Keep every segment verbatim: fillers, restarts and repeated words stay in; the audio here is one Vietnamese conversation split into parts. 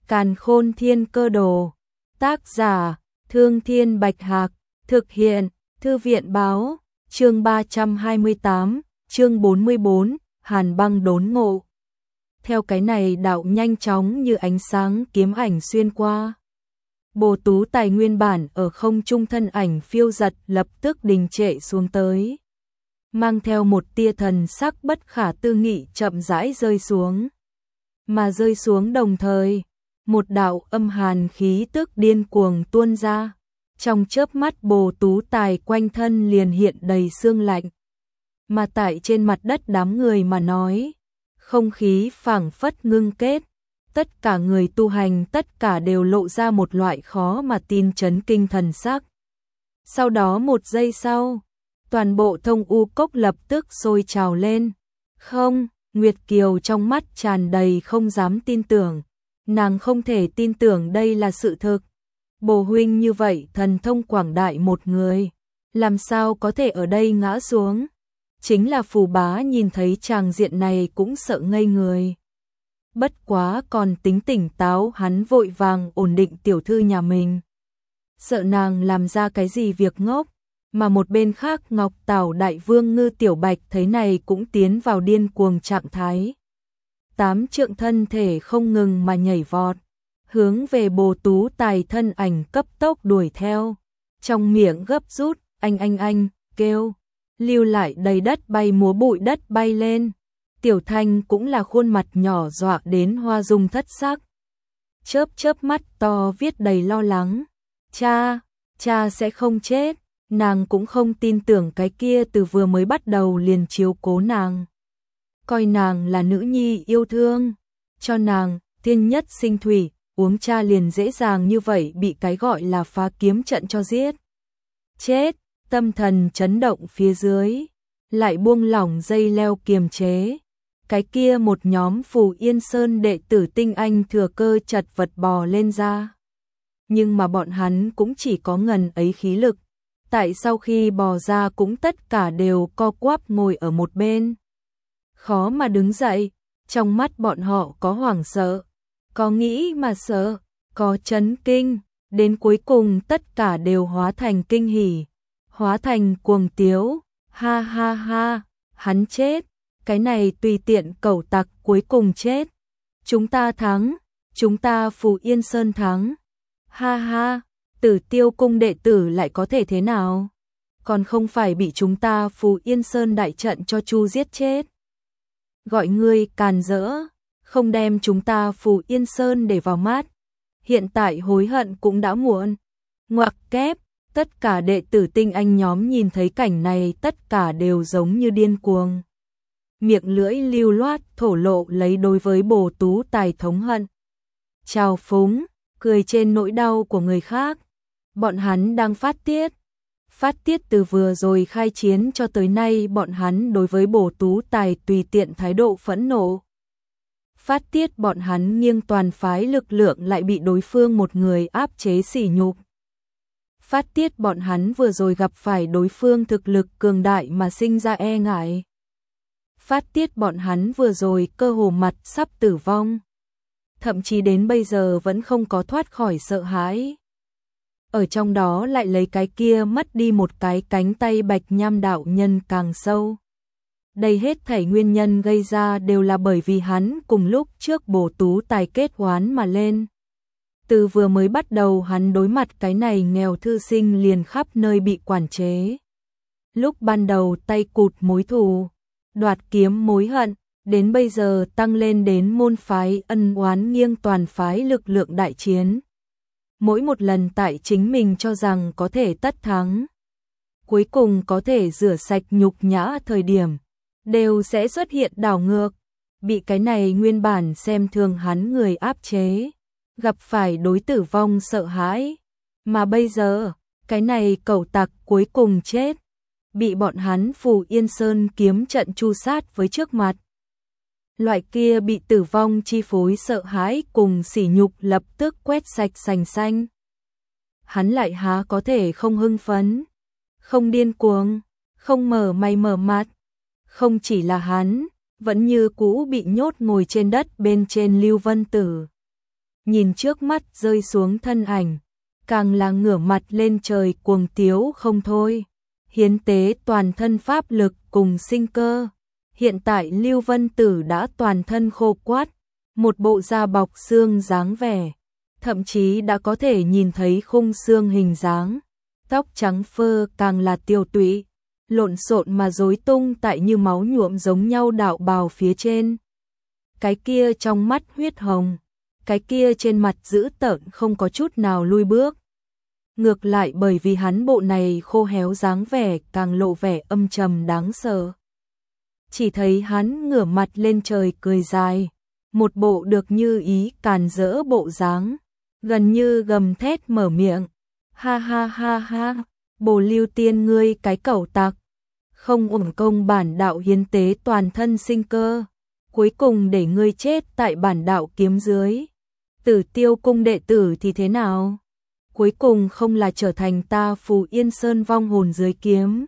Càn Khôn Thiên Cơ Đồ. Tác giả: Thương Thiên Bạch Hạc. Thực hiện: Thư viện báo. Chương ba trăm hai mươi tám, chương bốn mươi bốn, Hàn Băng đốn ngộ. Theo cái này đạo nhanh chóng như ánh sáng kiếm ảnh xuyên qua. Bồ Tú Tài nguyên bản ở không trung thân ảnh phiêu giật lập tức đình trệ xuống tới. Mang theo một tia thần sắc bất khả tư nghị chậm rãi rơi xuống. Mà rơi xuống đồng thời, một đạo âm hàn khí tức điên cuồng tuôn ra. Trong chớp mắt Bồ Tú Tài quanh thân liền hiện đầy sương lạnh. Mà tại trên mặt đất đám người mà nói, không khí phảng phất ngưng kết. Tất cả người tu hành tất cả đều lộ ra một loại khó mà tin chấn kinh thần sắc. Sau đó một giây sau, toàn bộ Thông U Cốc lập tức sôi trào lên. Không, Nguyệt Kiều trong mắt tràn đầy không dám tin tưởng. Nàng không thể tin tưởng đây là sự thực. Bồ huynh như vậy thần thông quảng đại một người, làm sao có thể ở đây ngã xuống? Chính là Phù Bá nhìn thấy tràng diện này cũng sợ ngây người. Bất quá còn tính tỉnh táo, hắn vội vàng ổn định tiểu thư nhà mình. Sợ nàng làm ra cái gì việc ngốc, mà một bên khác Ngọc Tảo Đại Vương Ngư Tiểu Bạch thấy này cũng tiến vào điên cuồng trạng thái. Tám trượng thân thể không ngừng mà nhảy vọt, hướng về Bồ Tú Tài thân ảnh cấp tốc đuổi theo. Trong miệng gấp rút, anh anh anh, kêu, lưu lại đầy đất bay múa bụi đất bay lên. Tiểu Thanh cũng là khuôn mặt nhỏ dọa đến hoa dung thất sắc. Chớp chớp mắt to viết đầy lo lắng. Cha, cha sẽ không chết. Nàng cũng không tin tưởng cái kia từ vừa mới bắt đầu liền chiếu cố nàng. Coi nàng là nữ nhi yêu thương. Cho nàng, thiên nhất sinh thủy, uống cha liền dễ dàng như vậy bị cái gọi là phá kiếm trận cho giết. Chết, tâm thần chấn động phía dưới. Lại buông lỏng dây leo kiềm chế. Cái kia một nhóm Phù Yên Sơn đệ tử tinh anh thừa cơ chật vật bò lên ra. Nhưng mà bọn hắn cũng chỉ có ngần ấy khí lực. Tại sau khi bò ra cũng tất cả đều co quắp ngồi ở một bên. Khó mà đứng dậy, trong mắt bọn họ có hoảng sợ, có nghĩ mà sợ, có chấn kinh, đến cuối cùng tất cả đều hóa thành kinh hỉ, hóa thành cuồng tiếu, ha ha ha, hắn chết. Cái này tùy tiện cẩu tặc cuối cùng chết. Chúng ta thắng, chúng ta Phù Yên Sơn thắng. Ha ha, Tử Tiêu cung đệ tử lại có thể thế nào? Còn không phải bị chúng ta Phù Yên Sơn đại trận cho chu giết chết. Gọi ngươi càn rỡ, không đem chúng ta Phù Yên Sơn để vào mắt. Hiện tại hối hận cũng đã muộn. Ngoặc kép, tất cả đệ tử tinh anh nhóm nhìn thấy cảnh này tất cả đều giống như điên cuồng. Miệng lưỡi lưu loát thổ lộ lấy đối với Bồ Tú Tài thống hận. Trào phúng, cười trên nỗi đau của người khác. Bọn hắn đang phát tiết. Phát tiết từ vừa rồi khai chiến cho tới nay bọn hắn đối với Bồ Tú Tài tùy tiện thái độ phẫn nộ. Phát tiết bọn hắn nghiêng toàn phái lực lượng lại bị đối phương một người áp chế sỉ nhục. Phát tiết bọn hắn vừa rồi gặp phải đối phương thực lực cường đại mà sinh ra e ngại. Phát tiết bọn hắn vừa rồi cơ hồ mặt sắp tử vong. Thậm chí đến bây giờ vẫn không có thoát khỏi sợ hãi. Ở trong đó lại lấy cái kia mất đi một cái cánh tay Bạch Nham đạo nhân càng sâu. Đây hết thảy nguyên nhân gây ra đều là bởi vì hắn cùng lúc trước Bồ Tú Tài kết oán mà lên. Từ vừa mới bắt đầu hắn đối mặt cái này nghèo thư sinh liền khắp nơi bị quản chế. Lúc ban đầu tay cụt mối thù, đoạt kiếm mối hận, đến bây giờ tăng lên đến môn phái ân oán nghiêng toàn phái lực lượng đại chiến. Mỗi một lần tại chính mình cho rằng có thể tất thắng, cuối cùng có thể rửa sạch nhục nhã thời điểm, đều sẽ xuất hiện đảo ngược, bị cái này nguyên bản xem thường hắn người áp chế, gặp phải đối tử vong sợ hãi. Mà bây giờ, cái này cẩu tặc cuối cùng chết, bị bọn hắn Phù Yên Sơn kiếm trận chu sát với trước mặt. Loại kia bị tử vong chi phối sợ hãi cùng sỉ nhục lập tức quét sạch sành xanh. Hắn lại há có thể không hưng phấn, không điên cuồng, không mở mày mở mặt. Không chỉ là hắn, vẫn như cũ bị nhốt ngồi trên đất bên trên Lưu Vân Tử. nhìn trước mắt rơi xuống thân ảnh, càng là ngửa mặt lên trời cuồng tiếu không thôi, hiến tế toàn thân pháp lực cùng sinh cơ. Hiện tại Lưu Vân Tử đã toàn thân khô quắt, một bộ da bọc xương dáng vẻ, thậm chí đã có thể nhìn thấy khung xương hình dáng, tóc trắng phơ càng là tiêu tụy, lộn xộn mà rối tung tại như máu nhuộm giống nhau đạo bào phía trên. Cái kia trong mắt huyết hồng, cái kia trên mặt dữ tợn không có chút nào lui bước. Ngược lại bởi vì hắn bộ này khô héo dáng vẻ càng lộ vẻ âm trầm đáng sợ. Chỉ thấy hắn ngửa mặt lên trời cười dài, một bộ được như ý càn rỡ bộ dáng, gần như gầm thét mở miệng. Ha ha ha ha, Bồ Lưu Tiên ngươi cái cẩu tặc, không uổng công bản đạo hiến tế toàn thân sinh cơ, cuối cùng để ngươi chết tại bản đạo kiếm dưới. Tử Tiêu cung đệ tử thì thế nào? Cuối cùng không là trở thành ta Phù Yên Sơn vong hồn dưới kiếm.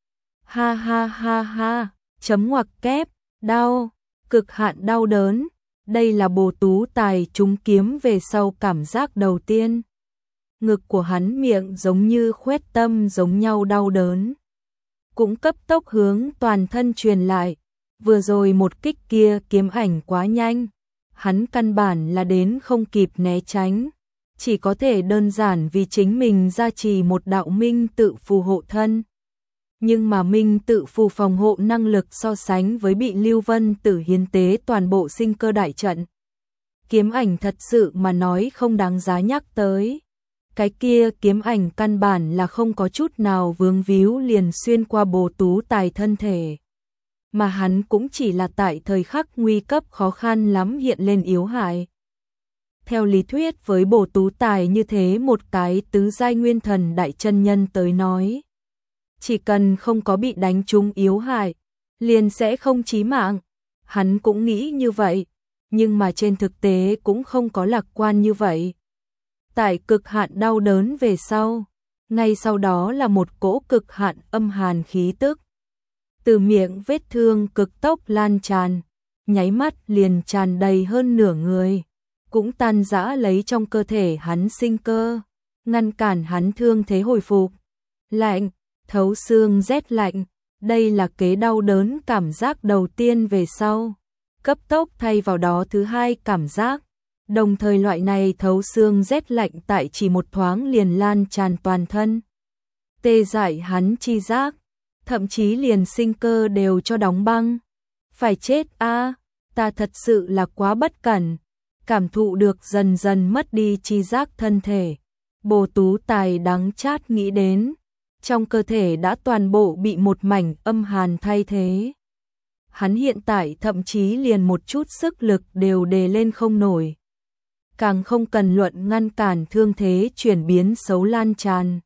Ha ha ha ha, chấm ngoặc kép, đau, cực hạn đau đớn. Đây là Bồ Tú Tài trúng kiếm về sau cảm giác đầu tiên. Ngực của hắn miệng giống như khoét tâm giống nhau đau đớn. Cũng cấp tốc hướng toàn thân truyền lại. Vừa rồi một kích kia kiếm ảnh quá nhanh. Hắn căn bản là đến không kịp né tránh. Chỉ có thể đơn giản vì chính mình gia trì một đạo minh tự phù hộ thân. Nhưng mà minh tự phù phòng hộ năng lực so sánh với bị Lưu Vân Tử hiến tế toàn bộ sinh cơ đại trận. Kiếm ảnh thật sự mà nói không đáng giá nhắc tới. Cái kia kiếm ảnh căn bản là không có chút nào vướng víu liền xuyên qua Bồ Tú Tài thân thể. Mà hắn cũng chỉ là tại thời khắc nguy cấp khó khăn lắm hiện lên yếu hại. Theo lý thuyết với Bồ Tú Tài như thế một cái tứ giai nguyên thần đại chân nhân tới nói. Chỉ cần không có bị đánh trúng yếu hại, liền sẽ không chí mạng. Hắn cũng nghĩ như vậy, nhưng mà trên thực tế cũng không có lạc quan như vậy. Tại cực hạn đau đớn về sau, ngay sau đó là một cỗ cực hạn âm hàn khí tức. Từ miệng vết thương cực tốc lan tràn, nháy mắt liền tràn đầy hơn nửa người, cũng tan rã lấy trong cơ thể hắn sinh cơ, ngăn cản hắn thương thế hồi phục. Lạnh, thấu xương rét lạnh, đây là kế đau đớn cảm giác đầu tiên về sau. Cấp tốc thay vào đó thứ hai cảm giác, đồng thời loại này thấu xương rét lạnh tại chỉ một thoáng liền lan tràn toàn thân. Tê dại hắn chi giác, thậm chí liền sinh cơ đều cho đóng băng. Phải chết a, ta thật sự là quá bất cẩn. Cảm thụ được dần dần mất đi chi giác thân thể. Bồ Tú Tài đắng chát nghĩ đến, trong cơ thể đã toàn bộ bị một mảnh âm hàn thay thế. Hắn hiện tại thậm chí liền một chút sức lực đều đề lên không nổi. Càng không cần luận ngăn cản thương thế chuyển biến xấu lan tràn.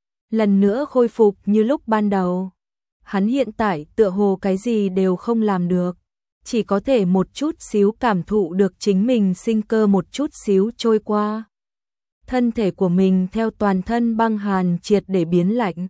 Lần nữa khôi phục như lúc ban đầu. Hắn hiện tại tựa hồ cái gì đều không làm được. Chỉ có thể một chút xíu cảm thụ được chính mình sinh cơ một chút xíu trôi qua. Thân thể của mình theo toàn thân băng hàn triệt để biến lạnh.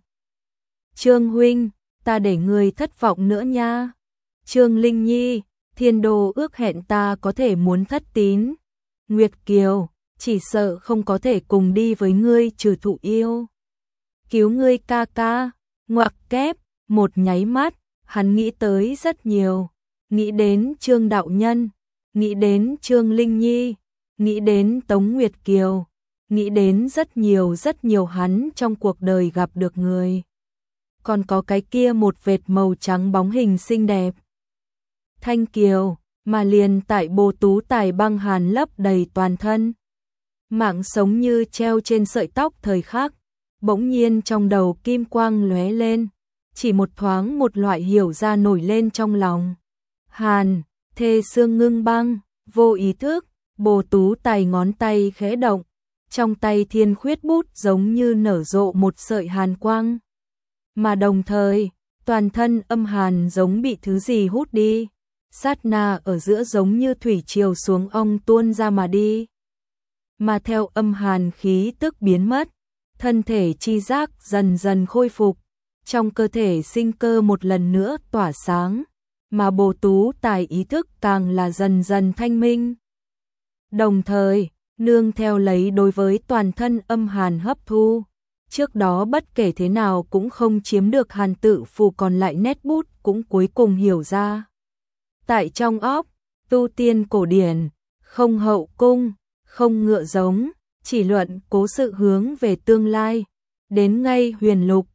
Trương huynh, ta để người thất vọng nữa nha. Trương Linh Nhi, Thiên Đô ước hẹn ta có thể muốn thất tín. Nguyệt Kiều, chỉ sợ không có thể cùng đi với ngươi trừ thụ yêu. Cứu ngươi ca ca, ngoặc kép, một nháy mắt, hắn nghĩ tới rất nhiều. Nghĩ đến Trương Đạo Nhân, nghĩ đến Trương Linh Nhi, nghĩ đến Tống Nguyệt Kiều, nghĩ đến rất nhiều rất nhiều hắn trong cuộc đời gặp được người. Còn có cái kia một vệt màu trắng bóng hình xinh đẹp. Thanh Kiều, mà liền tại Bồ Tú Tài băng hàn lấp đầy toàn thân. Mạng sống như treo trên sợi tóc thời khắc, bỗng nhiên trong đầu kim quang lóe lên, chỉ một thoáng một loại hiểu ra nổi lên trong lòng. Hàn, thê xương ngưng băng, vô ý thức, Bồ Tú Tài ngón tay khẽ động, trong tay thiên khuyết bút giống như nở rộ một sợi hàn quang. Mà đồng thời, toàn thân âm hàn giống bị thứ gì hút đi, sát na ở giữa giống như thủy triều xuống ong tuôn ra mà đi. Mà theo âm hàn khí tức biến mất, thân thể chi giác dần dần khôi phục, trong cơ thể sinh cơ một lần nữa tỏa sáng. Mà Bồ Tú Tài ý thức càng là dần dần thanh minh. Đồng thời, nương theo lấy đối với toàn thân âm hàn hấp thu. Trước đó bất kể thế nào cũng không chiếm được hàn tự phù, còn lại nét bút cũng cuối cùng hiểu ra. Tại trong óc, tu tiên cổ điển, không hậu cung, không ngựa giống, chỉ luận cố sự hướng về tương lai. Đến ngay huyền lục,